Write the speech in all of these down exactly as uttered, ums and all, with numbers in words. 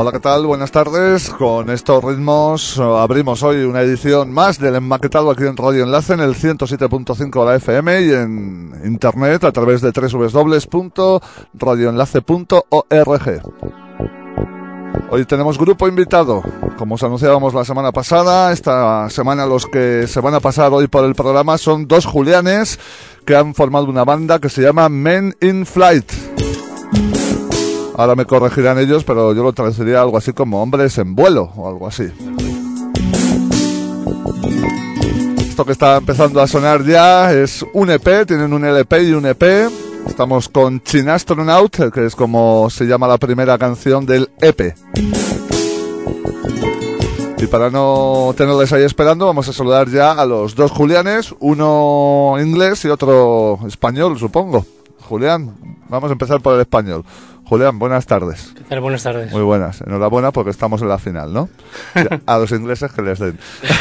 Hola, ¿qué tal? Buenas tardes. Con estos ritmos abrimos hoy una edición más del Enmaquetado aquí en Radio Enlace, en el ciento siete punto cinco de la F M y en internet a través de doble u doble u doble u punto radio enlace punto org. Hoy tenemos grupo invitado, como os anunciábamos la semana pasada. Esta semana los que se van a pasar hoy por el programa son dos julianes que han formado una banda que se llama Men in Flight. Ahora me corregirán ellos, pero yo lo traduciría algo así como hombres en vuelo o algo así. Esto que está empezando a sonar ya es un E P, tienen un L P y un E P. Estamos con Chinastronaut, que es como se llama la primera canción del E P. Y para no tenerles ahí esperando, vamos a saludar ya a los dos Julianes, uno inglés y otro español, supongo. Julián, vamos a empezar por el español. Julián, buenas tardes. ¿Qué tal? Buenas tardes. Muy buenas. Enhorabuena porque estamos en la final, ¿no? A los ingleses que les den.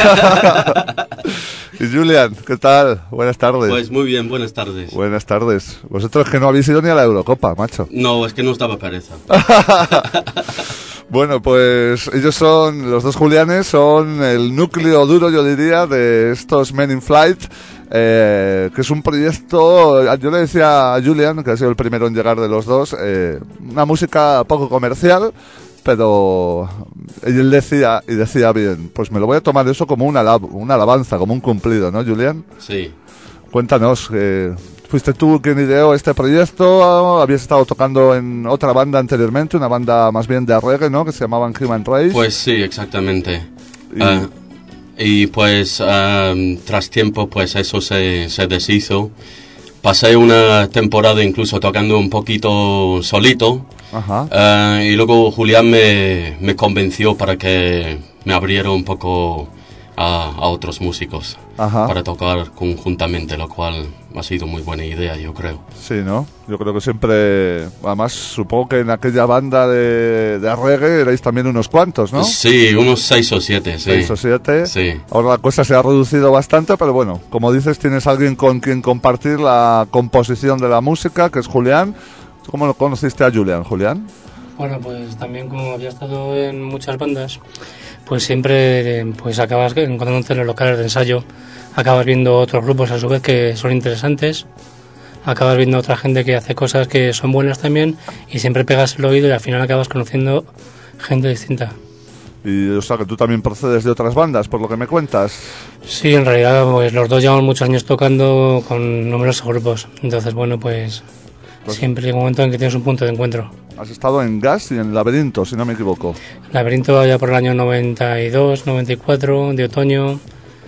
Y Julián, ¿qué tal? Buenas tardes. Pues muy bien, buenas tardes. Buenas tardes. Vosotros que no habéis ido ni a la Eurocopa, macho. No, es que no estaba pereza. Bueno, pues ellos son, los dos Julianes, son el núcleo duro, yo diría, de estos Men in Flight. Eh, que es un proyecto, yo le decía a Julian, que ha sido el primero en llegar de los dos, eh, una música poco comercial, pero él decía, y decía bien, pues me lo voy a tomar eso como una, alab- una alabanza, como un cumplido, ¿no, Julian? Sí. Cuéntanos, eh, ¿fuiste tú quien ideó este proyecto? ¿Habías estado tocando en otra banda anteriormente, una banda más bien de reggae, ¿no?, que se llamaban Human Race? Pues sí, exactamente. Y... Uh, Y pues um, tras tiempo pues eso se, se deshizo. Pasé una temporada incluso tocando un poquito solito. Ajá. Uh, y luego Julián me, me convenció para que me abriera un poco a, a otros músicos. Ajá. Para tocar conjuntamente, lo cual ha sido muy buena idea, yo creo. Sí, ¿no? Yo creo que siempre... Además, supongo que en aquella banda de, de reggae erais también unos cuantos, ¿no? Sí, unos seis o siete, sí. Seis o siete. Sí. Ahora la cosa se ha reducido bastante, pero bueno, como dices, tienes alguien con quien compartir la composición de la música, que es Julián. ¿Cómo lo conociste a Julián, Julián? Bueno, pues también como había estado en muchas bandas, pues siempre pues acabas encontrándote en los locales de ensayo, acabas viendo otros grupos a su vez que son interesantes, acabas viendo otra gente que hace cosas que son buenas también y siempre pegas el oído y al final acabas conociendo gente distinta. Y o sea que tú también procedes de otras bandas, por lo que me cuentas. Sí, en realidad pues los dos llevamos muchos años tocando con numerosos grupos, entonces bueno pues, pues siempre llega un momento en que tienes un punto de encuentro. Has estado en Gas y en Laberinto, si no me equivoco. Laberinto ya por el año noventa y dos, noventa y cuatro, de otoño.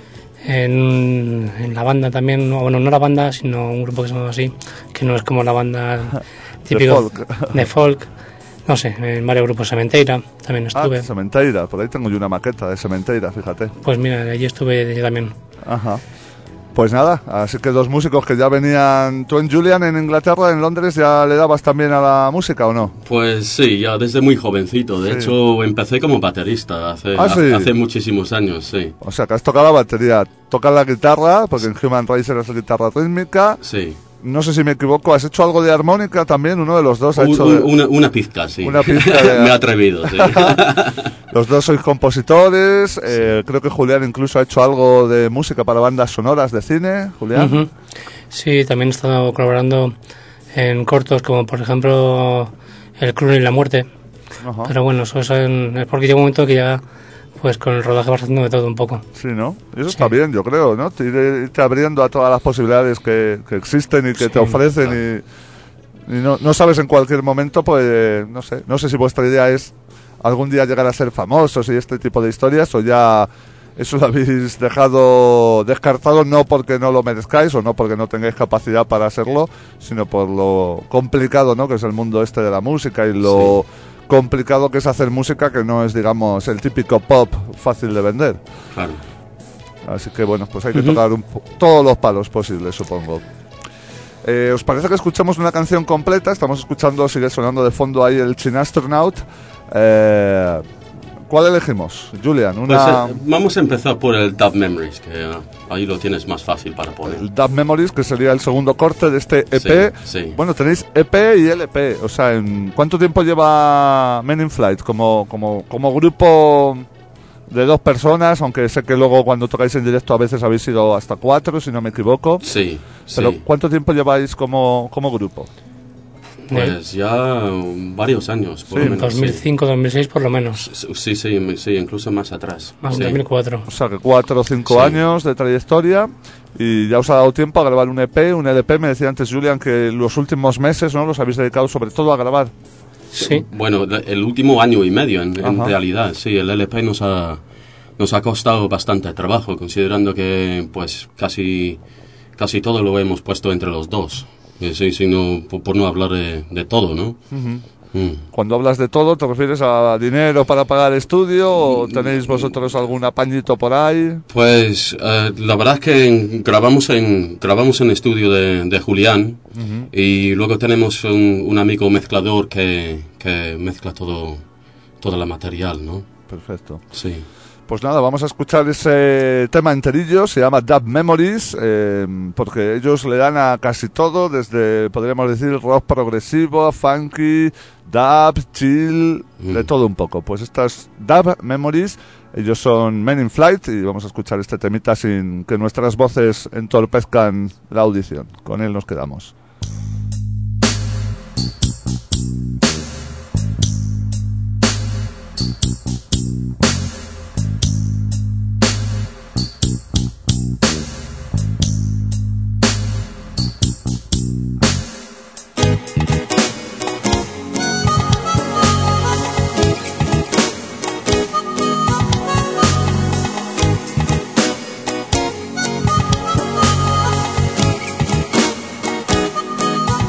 En, en la banda también, bueno, no la banda, sino un grupo que se llama así, que no es como la banda típica de folk. de folk. No sé, en varios grupos. Sementeira también estuve. Ah, Sementeira, por ahí tengo yo una maqueta de Sementeira, fíjate. Pues mira, allí estuve yo también. Ajá. Pues nada, así que dos músicos que ya venían... ¿Tú en Julian, en Inglaterra, en Londres, ya le dabas también a la música o no? Pues sí, ya desde muy jovencito. De sí. hecho, empecé como baterista hace, ¿Ah, sí? hace muchísimos años, sí. O sea, que has tocado la batería, tocas la guitarra, porque en Human Race eras la guitarra rítmica. Sí. No sé si me equivoco, ¿has hecho algo de armónica también? Uno de los dos ha un, hecho... Un, de... una, una pizca, sí. Una pizca de... Me he atrevido, sí. Los dos sois compositores, eh, sí. Creo que Julián incluso ha hecho algo de música para bandas sonoras de cine, Julián. Uh-huh. Sí, también he estado colaborando en cortos como por ejemplo El Club y la Muerte. Uh-huh. Pero bueno, eso es, en, es porque llega un momento que ya... Pues con el rodaje vas haciendo de todo un poco. Sí, ¿no? Eso sí. Está bien, yo creo, ¿no? Te irte abriendo a todas las posibilidades que, que existen y que sí, te ofrecen claro. y, y no, no sabes en cualquier momento, pues, no sé, no sé si vuestra idea es algún día llegar a ser famosos y este tipo de historias, o ya eso lo habéis dejado descartado, no porque no lo merezcáis o no porque no tengáis capacidad para hacerlo, sino por lo complicado, ¿no?, que es el mundo este de la música y lo... Sí. complicado que es hacer música que no es, digamos, el típico pop fácil de vender. Claro. Así que bueno, pues hay que uh-huh. tocar un po- todos los palos posibles, supongo. Eh, ¿Os parece que escuchemos una canción completa? Estamos escuchando, sigue sonando de fondo ahí el Chinastronaut. Eh, ¿cuál elegimos, Julian? Una... Pues, eh, vamos a empezar por el Dub Memories, que uh, ahí lo tienes más fácil para poner. El Dub Memories, que sería el segundo corte de este E P. Sí, sí. Bueno, tenéis E P y L P. O sea, ¿en ¿cuánto tiempo lleva Men in Flight como, como, como grupo de dos personas? Aunque sé que luego cuando tocáis en directo a veces habéis sido hasta cuatro, si no me equivoco. Sí, Pero sí. ¿cuánto tiempo lleváis como, como grupo? Pues ya varios años, por Sí, lo menos. dos mil cinco, sí. dos mil seis por lo menos. Sí, sí, sí, incluso más atrás. Más sí. de dos mil cuatro. O sea, que cuatro o cinco Sí. años de trayectoria y ya os ha dado tiempo a grabar un E P, un L P. Me decía antes Julian que los últimos meses, ¿no?, los habéis dedicado sobre todo a grabar. Sí. Bueno, el último año y medio, en, en Ajá. realidad, sí, el L P nos ha, nos ha costado bastante trabajo, considerando que pues casi, casi todo lo hemos puesto entre los dos. Eh, Sí, sí, no, por, por no hablar de, de todo, ¿no? Uh-huh. Mm. Cuando hablas de todo, ¿te refieres a dinero para pagar estudio o tenéis vosotros algún apañito por ahí? Pues eh, la verdad es que en- grabamos en grabamos en estudio de, de Julián. Uh-huh. Y luego tenemos un, un amigo mezclador que, que mezcla todo todo el material, ¿no? Perfecto. Sí. Pues nada, vamos a escuchar ese tema enterillo, se llama Dub Memories, eh, porque ellos le dan a casi todo, desde, podríamos decir, rock progresivo, funky, dub, chill, Mm. de todo un poco. Pues estas Dub Memories, ellos son Men in Flight y vamos a escuchar este temita sin que nuestras voces entorpezcan la audición. Con él nos quedamos. Thank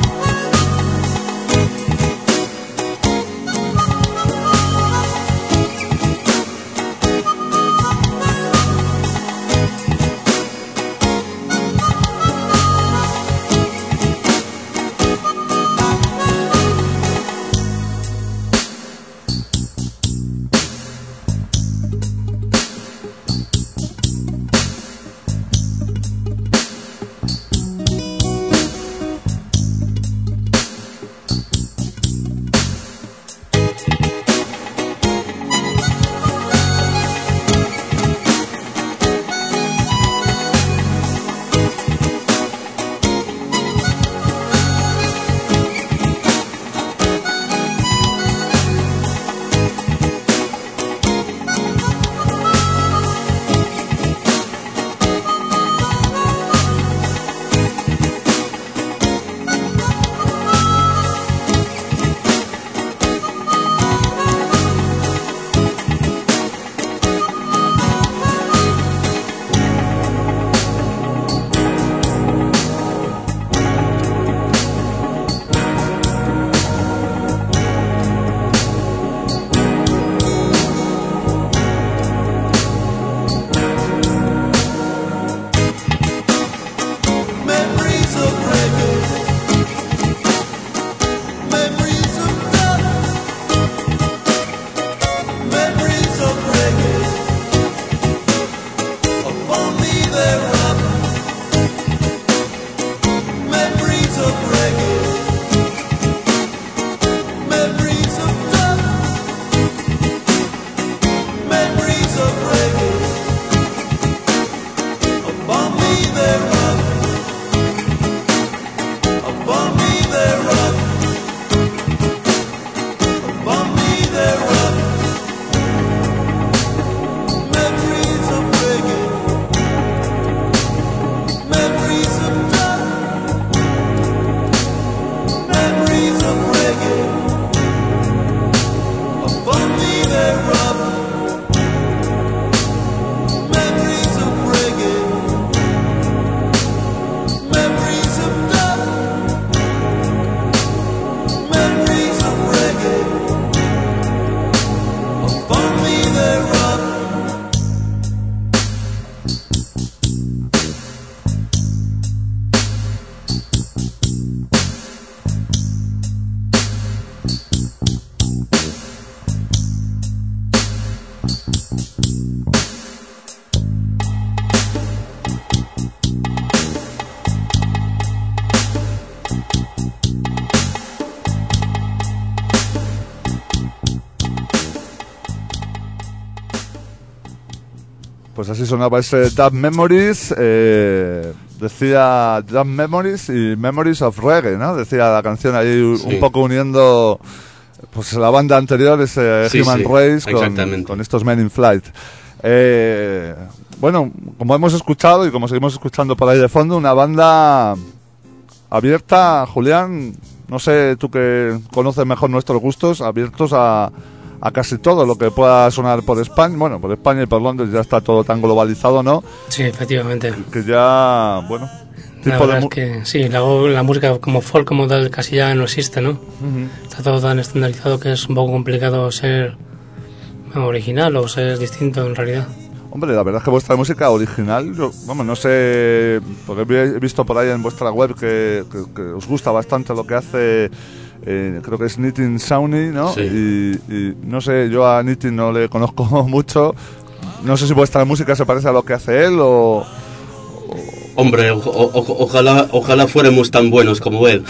Pues así sonaba ese Dub Memories, eh, decía Dub Memories y Memories of Reggae, ¿no? Decía la canción ahí sí. un poco uniendo pues la banda anterior, ese sí, Human sí, Race, con, con estos Men in Flight. Eh, bueno, como hemos escuchado y como seguimos escuchando por ahí de fondo, una banda abierta, Julián, no sé, tú que conoces mejor nuestros gustos, abiertos a... a casi todo lo que pueda sonar por España. Bueno, por España y por Londres ya está todo tan globalizado, ¿no? Sí, efectivamente. Que ya, bueno... La verdad es que sí, la, la música como folk como tal casi ya no existe, ¿no? Uh-huh. Está todo tan estandarizado que es un poco complicado ser original o ser distinto en realidad. Hombre, la verdad es que vuestra música original, yo, vamos, no sé, porque he visto por ahí en vuestra web que, que, que os gusta bastante lo que hace... Eh, creo que es Nitin Sawhney, ¿no? Sí. Y, y no sé, yo a Nitin no le conozco mucho. No sé si vuestra música se parece a lo que hace él o... o... Hombre, o, o, ojalá, ojalá fuéramos tan buenos como él.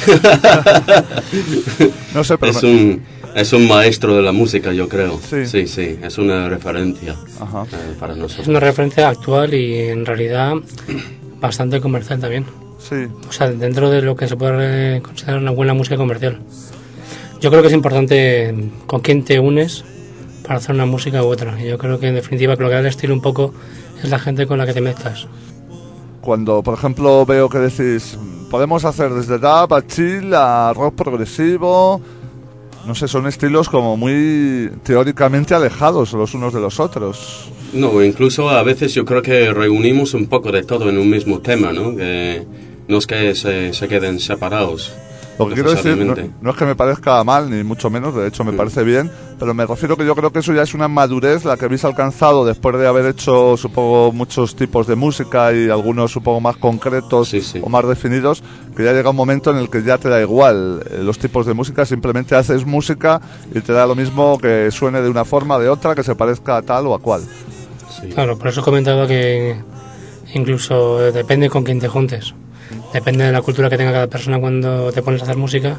No sé, pero... Es un, es un maestro de la música, yo creo. Sí, sí, sí, es una referencia eh, para nosotros. Es una referencia actual y en realidad bastante comercial también. Sí. O sea, dentro de lo que se puede considerar una buena música comercial. Yo creo que es importante con quién te unes para hacer una música u otra. Y yo creo que en definitiva lo que da el estilo un poco es la gente con la que te mezclas. Cuando, por ejemplo, veo que decís, podemos hacer desde dub a chill a rock progresivo, no sé, son estilos como muy teóricamente alejados los unos de los otros. No, incluso a veces yo creo que reunimos un poco de todo en un mismo tema, ¿no? Que no es que se, se queden separados. Lo que quiero decir, no, no es que me parezca mal, ni mucho menos, de hecho me mm. parece bien, pero me refiero que yo creo que eso ya es una madurez la que habéis alcanzado después de haber hecho, supongo, muchos tipos de música y algunos, supongo, más concretos sí, sí. o más definidos, que ya llega un momento en el que ya te da igual eh, los tipos de música, simplemente haces música y te da lo mismo que suene de una forma o de otra, que se parezca a tal o a cual. Sí. Claro, por eso he comentado que incluso depende con quién te juntes. Depende de la cultura que tenga cada persona cuando te pones a hacer música,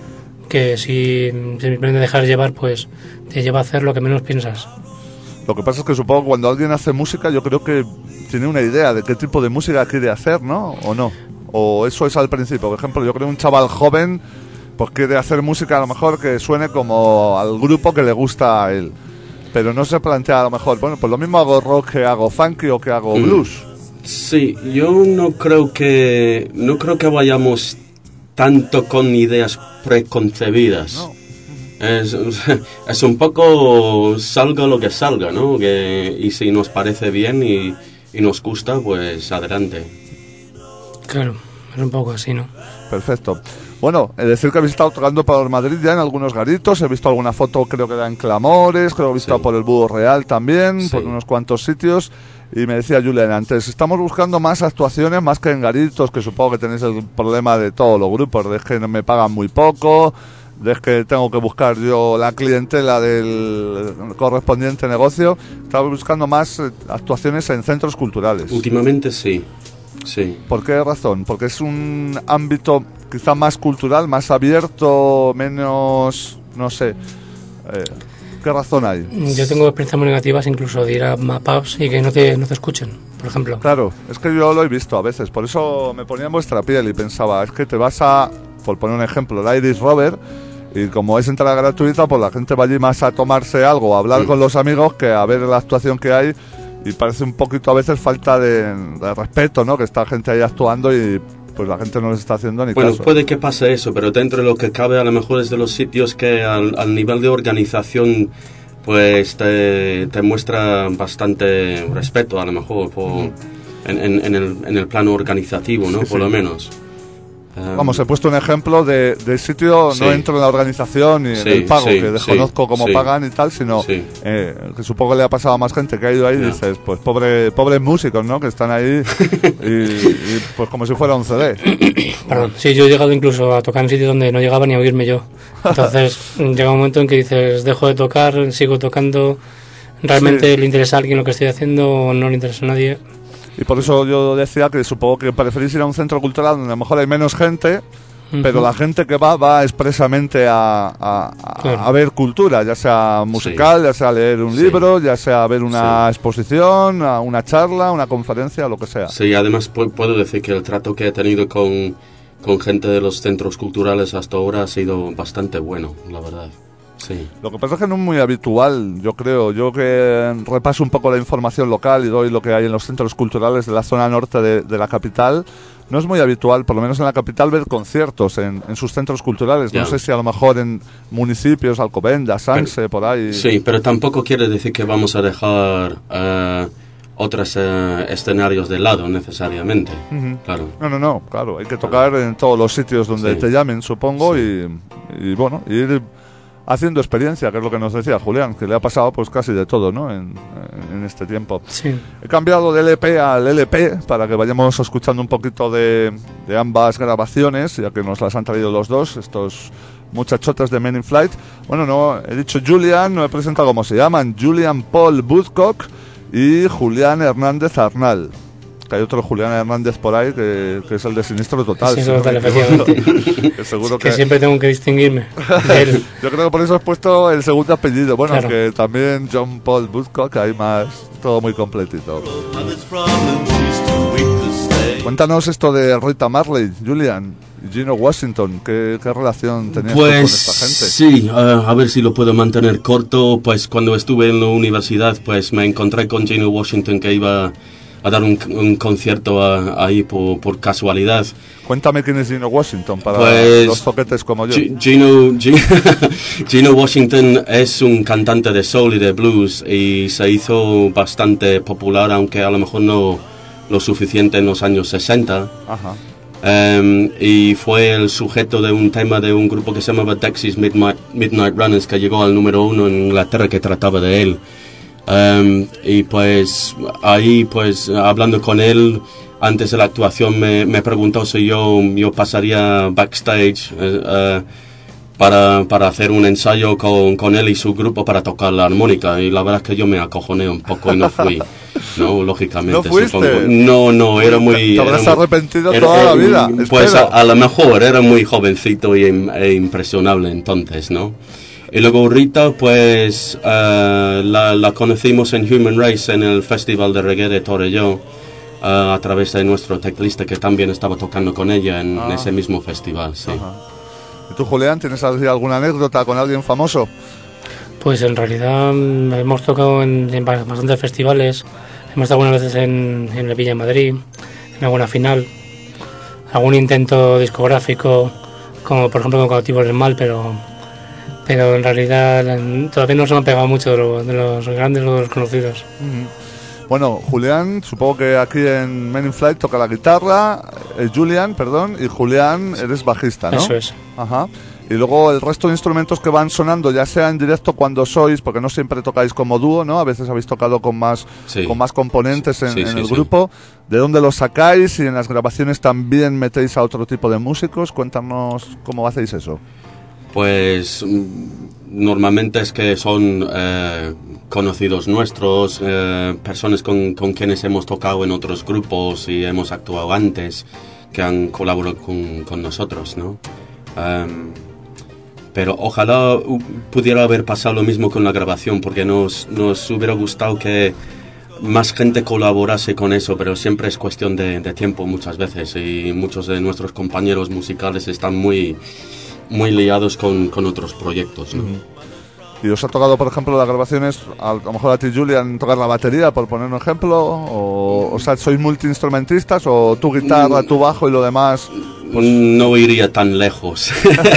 que si simplemente dejar llevar, pues te lleva a hacer lo que menos piensas. Lo que pasa es que supongo que cuando alguien hace música, yo creo que tiene una idea de qué tipo de música quiere hacer, ¿no? ¿O no? O eso es al principio. Por ejemplo, yo creo que un chaval joven pues quiere hacer música a lo mejor que suene como al grupo que le gusta a él. Pero no se plantea a lo mejor, bueno, pues lo mismo hago rock que hago funky o que hago blues. Sí, yo no creo que no creo que vayamos tanto con ideas preconcebidas. No. Es, es un poco salga lo que salga, ¿no? Que, y si nos parece bien y, y nos gusta, pues adelante. Claro, es un poco así, ¿no? Perfecto. Bueno, es decir que habéis estado tocando por Madrid ya en algunos garitos, he visto alguna foto, creo que era en Clamores, creo que he visto sí. por el Búho Real también, sí. por unos cuantos sitios. Y me decía Julián antes, estamos buscando más actuaciones más que en garitos, que supongo que tenéis el problema de todos los grupos, de que no me pagan muy poco, de que tengo que buscar yo la clientela del correspondiente negocio. Estamos buscando más actuaciones en centros culturales. Últimamente sí, sí. ¿Por qué razón? Porque es un ámbito quizá más cultural, más abierto, menos, no sé... Eh, ¿Qué razón hay? Yo tengo experiencias muy negativas incluso de ir a pubs y que no te, no te escuchen, por ejemplo. Claro, es que yo lo he visto a veces, por eso me ponía en vuestra piel y pensaba, es que te vas a, por poner un ejemplo, el Irish Rover, y como es entrada gratuita, pues la gente va allí más a tomarse algo, a hablar sí. con los amigos, que a ver la actuación que hay, y parece un poquito a veces falta de, de respeto, ¿no? Que está gente ahí actuando y... pues la gente no les está haciendo ni bueno, caso. Bueno, puede que pase eso, pero dentro de lo que cabe a lo mejor es de los sitios que al, al nivel de organización pues te, te muestra bastante respeto a lo mejor por, mm. en, en, en, el, en el plano organizativo, ¿no? Sí, por sí. lo menos. Vamos, he puesto un ejemplo de, de sitio, sí. no entro en la organización y sí, en el pago, sí, que desconozco sí, cómo sí. pagan y tal, sino sí. eh, que supongo que le ha pasado a más gente que ha ido ahí yeah. y dices, pues pobre, pobres músicos, ¿no? Que están ahí y, y pues como si fuera un C D. Perdón, sí, yo he llegado incluso a tocar en sitios donde no llegaba ni a oírme yo. Entonces llega un momento en que dices, dejo de tocar, sigo tocando, ¿realmente sí. le interesa a alguien lo que estoy haciendo o no le interesa a nadie? Y por eso yo decía que supongo que preferís ir a un centro cultural donde a lo mejor hay menos gente, uh-huh. pero la gente que va va expresamente a, a, a, claro. a ver cultura, ya sea musical, sí. ya sea leer un sí. libro, ya sea ver una sí. exposición, una charla, una conferencia, lo que sea. Sí, además pu- puedo decir que el trato que he tenido con, con gente de los centros culturales hasta ahora ha sido bastante bueno, la verdad. Sí. Lo que pasa es que no es muy habitual, yo creo. Yo que repaso un poco la información local y doy lo que hay en los centros culturales de la zona norte de, de la capital, no es muy habitual, por lo menos en la capital, ver conciertos en, en sus centros culturales. Yeah. No sé si a lo mejor en municipios, Alcobendas, Sanse, pero, por ahí. Sí, pero tampoco quiere decir que vamos a dejar uh, otros uh, escenarios de lado necesariamente. Uh-huh. Claro. No, no, no, claro. Hay que tocar claro. en todos los sitios donde sí. te llamen, supongo, sí. y, y bueno, ir haciendo experiencia, que es lo que nos decía Julián, que le ha pasado pues casi de todo, ¿no? En, en este tiempo. Sí. He cambiado del E P al L P para que vayamos escuchando un poquito de, de ambas grabaciones, ya que nos las han traído los dos, estos muchachotes de Men in Flight. Bueno, no, he dicho Julian, no he presentado cómo se llaman, Julian Paul Woodcock y Julián Hernández Arnal. Que hay otro Julián Hernández por ahí que, que es el de Sinistro Total. Sí, si total, no efectivamente. que seguro que, que siempre tengo que distinguirme de él. Yo creo que por eso has puesto el segundo apellido. Bueno, claro. que también John Paul Woodcock, hay más, todo muy completito. Cuéntanos esto de Rita Marley, Julian, y Gino Washington. ¿Qué, qué relación tenías pues, con esta gente? Sí, uh, a ver si lo puedo mantener corto. Pues cuando estuve en la universidad, pues me encontré con Gino Washington, que iba a dar un, un concierto a, ahí por, por casualidad. Cuéntame quién es Gino Washington para pues, los zoquetes como yo. G- Gino, G- Gino Washington es un cantante de soul y de blues y se hizo bastante popular, aunque a lo mejor no lo suficiente en los años sesenta. Ajá. Um, y fue el sujeto de un tema de un grupo que se llamaba Dexys Midnight, Midnight Runners, que llegó al número uno en Inglaterra, que trataba de él. Um, y pues ahí pues hablando con él antes de la actuación me, me preguntó si yo, yo pasaría backstage uh, uh, para, para hacer un ensayo con, con él y su grupo para tocar la armónica, y la verdad es que yo me acojoné un poco y no fui. No, lógicamente. ¿No fuiste? Supongo. No, no, era muy... Te habrás era arrepentido muy, toda era, la vida. Pues a, a lo mejor era muy jovencito y, e impresionable entonces, ¿no? Y luego Rita, pues uh, la, la conocimos en Human Race, en el Festival de Reggae de Torelló, uh, a través de nuestro teclista que también estaba tocando con ella en ah. ese mismo festival, sí. Ajá. ¿Y tú, Julián, tienes alguna anécdota con alguien famoso? Pues en realidad hemos tocado en, en bastantes festivales, hemos estado algunas veces en, en la Villa de Madrid, en alguna final, algún intento discográfico, como por ejemplo con Cautivos del Mal, pero... pero en realidad todavía no se me han pegado mucho de, lo, de los grandes o de los conocidos. Uh-huh. Bueno, Julián, supongo que aquí en Men in Flight toca la guitarra, eh, Julian, perdón, y Julián eres bajista, ¿no? Eso es. Ajá. Y luego el resto de instrumentos que van sonando, ya sea en directo cuando sois, porque no siempre tocáis como dúo, ¿no? A veces habéis tocado con más, sí. con más componentes en, sí, en sí, el sí. grupo. ¿De dónde los sacáis? Y en las grabaciones también metéis a otro tipo de músicos. Cuéntanos cómo hacéis eso. Pues normalmente es que son eh, conocidos nuestros, eh, personas con, con quienes hemos tocado en otros grupos y hemos actuado antes, que han colaborado con, con nosotros, ¿no? Um, pero ojalá uh, pudiera haber pasado lo mismo con la grabación, porque nos, nos hubiera gustado que más gente colaborase con eso, pero siempre es cuestión de, de tiempo muchas veces, y muchos de nuestros compañeros musicales están muy... muy liados con, con otros proyectos, ¿no? ¿Y os ha tocado, por ejemplo, las grabaciones, a lo mejor a ti, Julian, tocar la batería, por poner un ejemplo? O, o sea, ¿sois multiinstrumentistas o tu guitarra, tu bajo y lo demás? Pues... No iría tan lejos.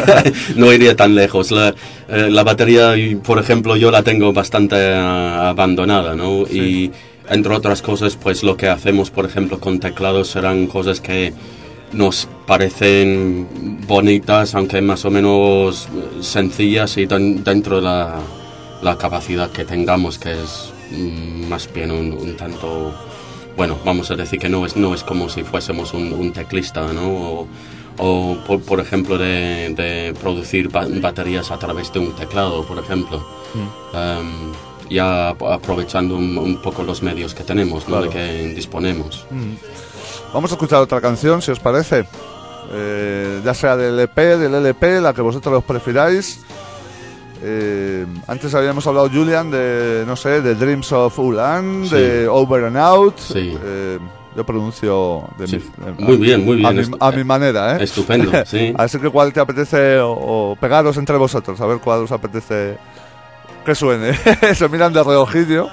No iría tan lejos. La, eh, la batería, por ejemplo, yo la tengo bastante uh, abandonada, ¿no? Sí. Y entre otras cosas, pues lo que hacemos, por ejemplo, con teclados serán cosas que nos parecen bonitas, aunque más o menos sencillas, y den, dentro de la, la capacidad que tengamos, que es mm, más bien un, un tanto, bueno, vamos a decir que no es no es como si fuésemos un, un teclista, ¿no? O, o por, por ejemplo, de, de producir ba- baterías a través de un teclado, por ejemplo. Mm. Um, ya aprovechando un, un poco los medios que tenemos, ¿no? Claro. De que disponemos. Mm. Vamos a escuchar otra canción, si os parece. eh, ya sea del E P, del L P, la que vosotros los prefiráis. Eh, antes habíamos hablado, Julian, de, no sé, de Dreams of Ulan, sí. de Over and Out. Sí. Eh, yo pronuncio de sí. mi, muy bien, muy bien. A mi, a mi manera, ¿eh? Estupendo, sí. Así que cuál te apetece, o, o pegaros entre vosotros, a ver cuál os apetece que suene. Se miran de reojillo.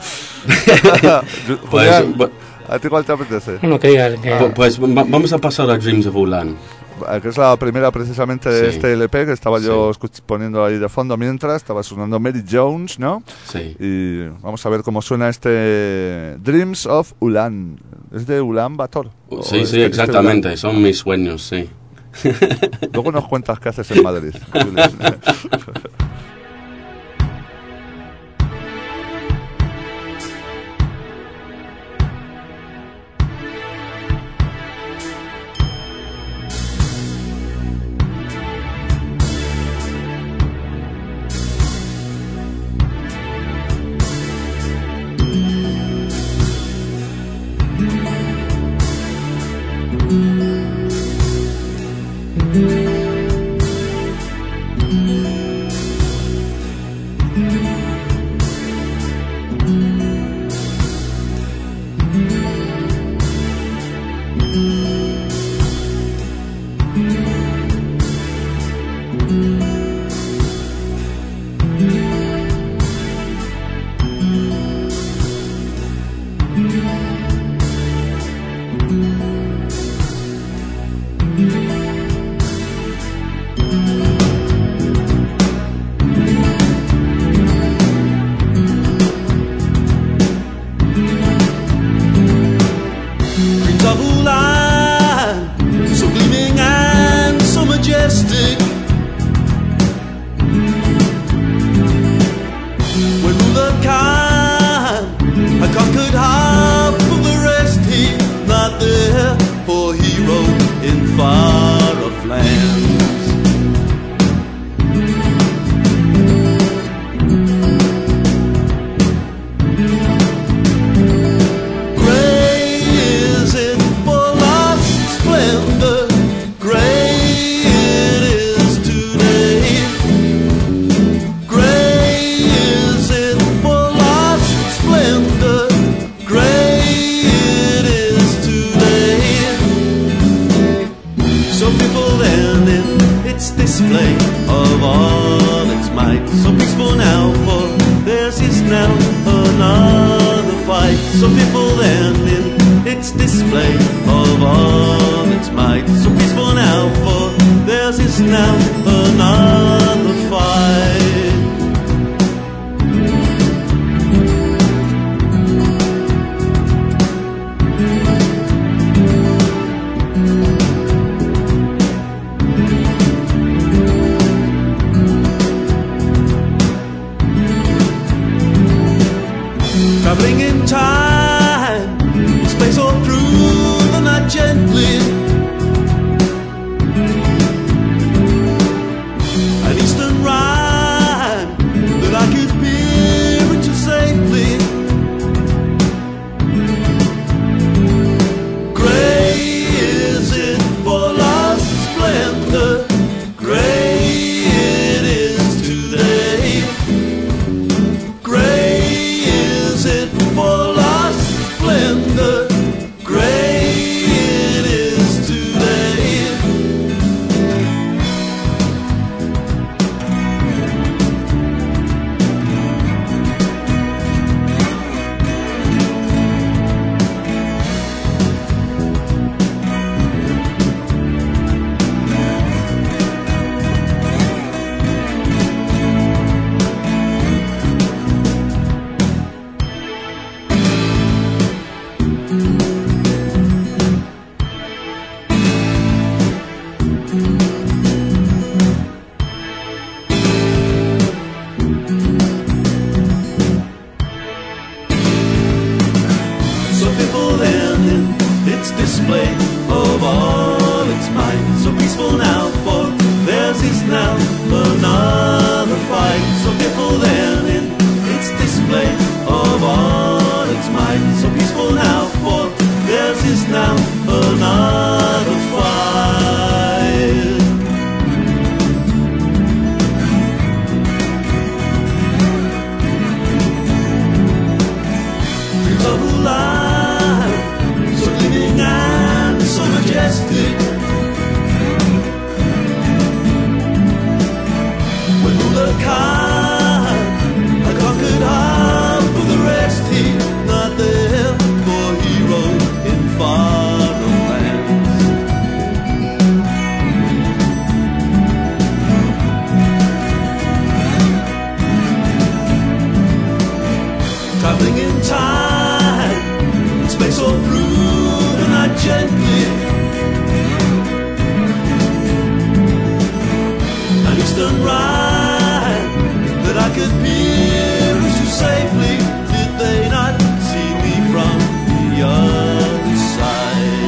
Julián, pues, ¿a ti cuál te apetece? Bueno, que digas que... Ah. Pues vamos a pasar a Dreams of Ulan, que es la primera precisamente de sí. este L P, que estaba sí. yo poniendo ahí de fondo mientras estaba sonando Mary Jones, ¿no? Sí. Y vamos a ver cómo suena este Dreams of Ulan. ¿Es de Ulan Bator? Sí, sí, exactamente, este son mis sueños, sí. Luego nos cuentas qué haces en Madrid. now another fight. traveling in time, space or through the night gently. An eastern ride that I could pierce you safely. Did they not see me from the other side?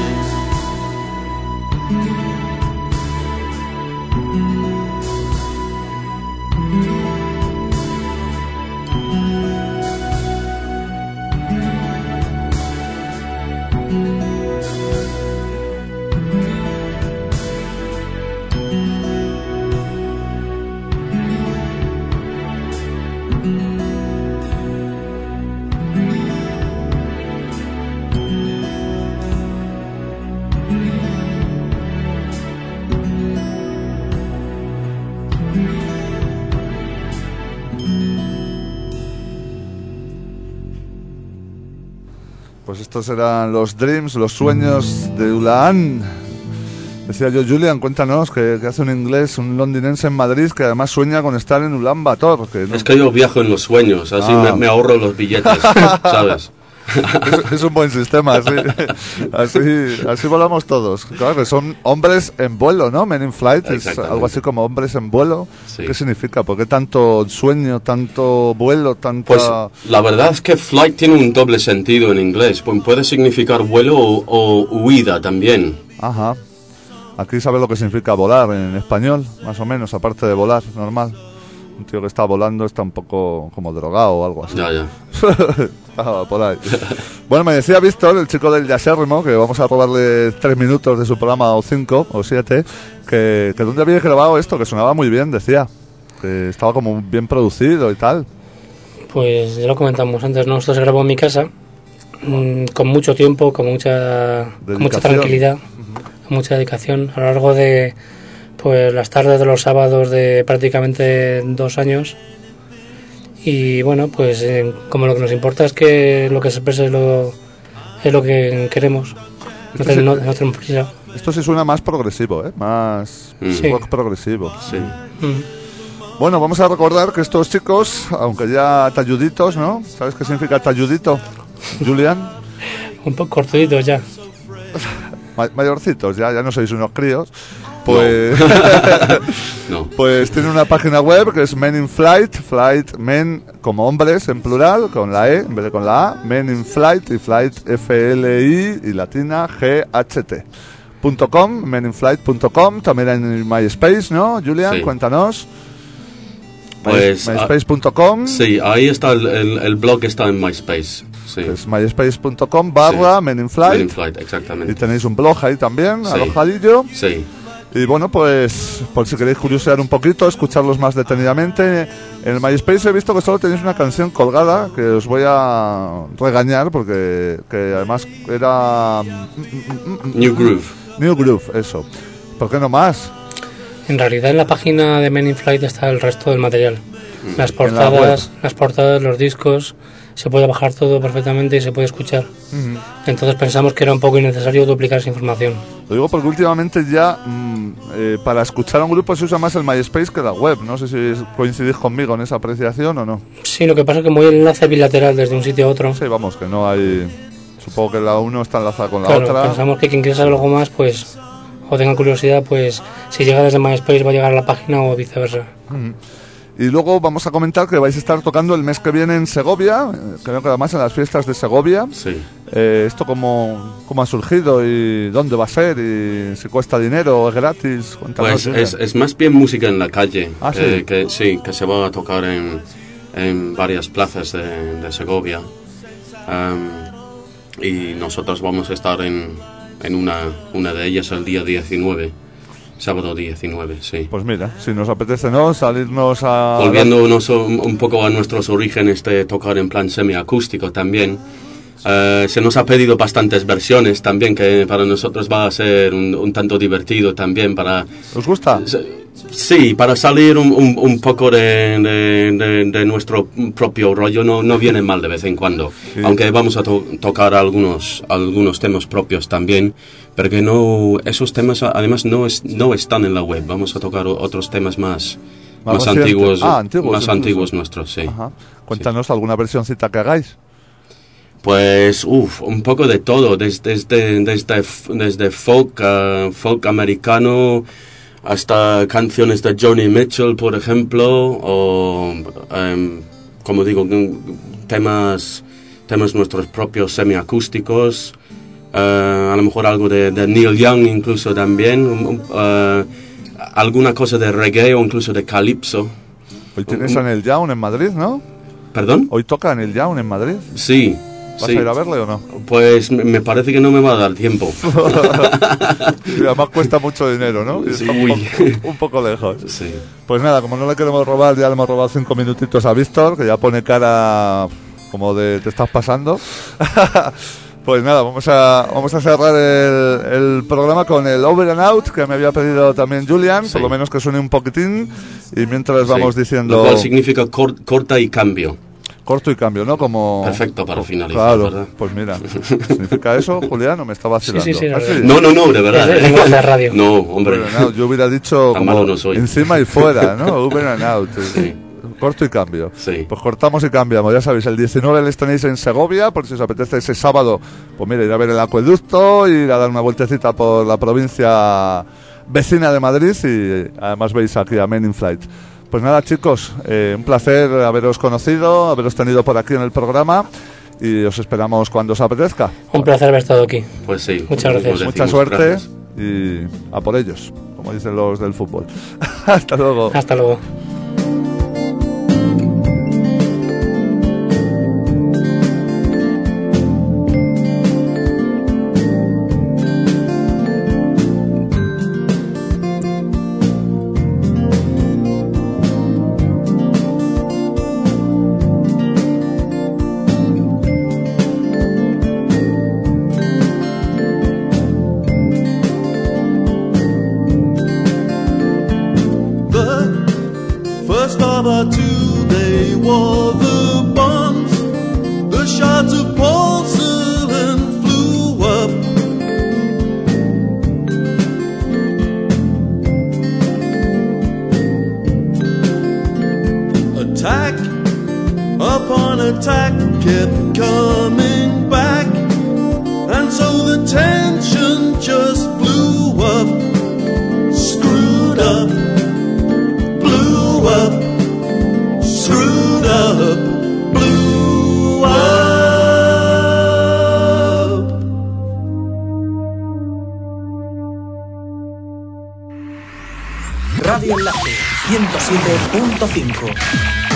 Pues estos eran los dreams, los sueños de Ulaan. Decía yo, Julian, cuéntanos que, que hace un inglés, un londinense en Madrid que además sueña con estar en Ulan Bator. Que no... Es que yo viajo en los sueños, así ah. me, me ahorro los billetes, ¿sabes? Es, es un buen sistema, así, así, así volamos todos. Claro que son hombres en vuelo, ¿no? Men in Flight es algo así como hombres en vuelo. Sí. ¿Qué significa? ¿Por qué tanto sueño, tanto vuelo, tanta...? Pues la verdad es que flight tiene un doble sentido en inglés. Puede significar vuelo o, o huida también. Ajá. Aquí sabes lo que significa volar en español, más o menos, aparte de volar, normal. Un tío que está volando está un poco como drogado o algo así. Ya, ya. Ah, por ahí. Bueno, me decía Víctor, el chico del Yasérrimo, que vamos a robarle tres minutos de su programa, o cinco, o siete, que, que dónde había grabado esto, que sonaba muy bien, decía. Que estaba como bien producido y tal. Pues ya lo comentamos antes, ¿no? Esto se grabó en mi casa, mmm, con mucho tiempo, con mucha, con mucha tranquilidad, uh-huh. con mucha dedicación, a lo largo de... pues las tardes de los sábados de prácticamente dos años. Y bueno, pues eh, como lo que nos importa es que lo que se exprese es lo, es lo que queremos. No, sí, ten, no, no tenemos prisa. Esto sí suena más progresivo, ¿eh? Más sí. rock progresivo. Sí. Mm. Bueno, vamos a recordar que estos chicos, aunque ya talluditos, ¿no? ¿Sabes qué significa talludito, Julian? Un poco cortuditos ya. Mayorcitos, ya, ya no sois unos críos. Pues, no. No. Pues tiene una página web que es Men in Flight, Flight, men como hombres en plural, con la E en vez de con la A, Men in Flight y Flight F L I y latina G H T punto com, men in flight punto com, también en MySpace, ¿no, Julian? Sí. Cuéntanos. Pues, MySpace punto com. Uh, sí, ahí está el, el, el blog, está en MySpace. Sí. Es myspace punto com barra sí. Men in Flight. Men in Flight, exactamente. Y tenéis un blog ahí también, sí. alojadillo. Sí. Y bueno, pues por si queréis curiosear un poquito, escucharlos más detenidamente, en el MySpace he visto que solo tenéis una canción colgada que os voy a regañar porque que además era... New Groove. New Groove, eso. ¿Por qué no más? En realidad en la página de Men in Flight está el resto del material. Las portadas, las portadas, los discos, se puede bajar todo perfectamente y se puede escuchar. Uh-huh. Entonces pensamos que era un poco innecesario duplicar esa información. Lo digo porque últimamente ya mmm, eh, para escuchar a un grupo se usa más el MySpace que la web. No sé si coincidís conmigo en esa apreciación o no. Sí, lo que pasa es que mueve el enlace bilateral desde un sitio a otro. Sí, vamos, que no hay... Supongo que la uno está enlazada con la claro, otra. Pensamos que quien quiera saber algo más, pues, o tenga curiosidad, pues si llega desde MySpace va a llegar a la página o viceversa. Uh-huh. Y luego vamos a comentar que vais a estar tocando el mes que viene en Segovia, creo que además en las fiestas de Segovia. Sí. Eh, ¿Esto cómo, cómo ha surgido y dónde va a ser? ¿Y si cuesta dinero o es gratis? Cuéntanos, pues es, es más bien música en la calle. ¿Ah, sí? Eh, que, sí, que se va a tocar en, en varias plazas de, de Segovia. Um, y nosotros vamos a estar en, en una, una de ellas el día diecinueve. Sábado diecinueve, sí. Pues mira, si nos apetece, ¿no? Salirnos a... Volviéndonos un, un poco a nuestros orígenes de tocar en plan semiacústico también. Uh, se nos ha pedido bastantes versiones también, que para nosotros va a ser un, un tanto divertido también para... ¿Os gusta? Sí, para salir un, un, un poco de, de, de, de nuestro propio rollo no, no viene mal de vez en cuando. Sí. Aunque vamos a to- tocar algunos, algunos temas propios también. Pero que no, esos temas además no, es, no están en la web. Vamos a tocar otros temas más, más, más antiguos, ah, antiguos, más antiguos nuestros, sí. Ajá. Cuéntanos sí. alguna versioncita que hagáis. Pues, uff, un poco de todo, desde, desde, desde, desde folk, uh, folk americano hasta canciones de Joni Mitchell, por ejemplo, o, um, como digo, temas, temas nuestros propios semiacústicos, uh, a lo mejor algo de, de Neil Young incluso también, uh, alguna cosa de reggae o incluso de calipso. Hoy tienes a Neil Young en Madrid, ¿no? ¿Perdón? Hoy toca Neil Young en Madrid. Sí. ¿Vas sí. a ir a verle o no? Pues me parece que no me va a dar tiempo. Y además cuesta mucho dinero, ¿no? Y sí. está un, poco, un poco lejos. Sí. Pues nada, como no le queremos robar, ya le hemos robado cinco minutitos a Víctor, que ya pone cara como de te estás pasando. Pues nada, vamos a vamos a cerrar el, el programa con el Over and Out, que me había pedido también Julian, sí. Por lo menos que suene un poquitín, y mientras vamos sí. diciendo... Lo cual significa cor, corta y cambio. Corto y cambio, ¿no? Como... Perfecto para finalizar, claro, ¿verdad? Pues mira, ¿significa eso, Julián? ¿O me está vacilando? Sí, sí, sí. ¿Ah, sí? No, no, no, de verdad. Es de, de radio. No, hombre. Over and out. Yo hubiera dicho tan como malo no soy. Encima y fuera, ¿no? Over and out. Sí. Corto y cambio. Sí. Pues cortamos y cambiamos, ya sabéis, el diecinueve les tenéis en Segovia, por si os apetece ese sábado, pues mira, ir a ver el acueducto, ir a dar una vueltecita por la provincia vecina de Madrid y además veis aquí a Men in Flight. Pues nada, chicos, eh, un placer haberos conocido, haberos tenido por aquí en el programa y os esperamos cuando os apetezca. Un placer haber estado aquí. Pues sí. Muchas gracias. Mucha suerte gracias. Y a por ellos, como dicen los del fútbol. Hasta luego. Hasta luego. Radio Enlace ciento siete punto cinco.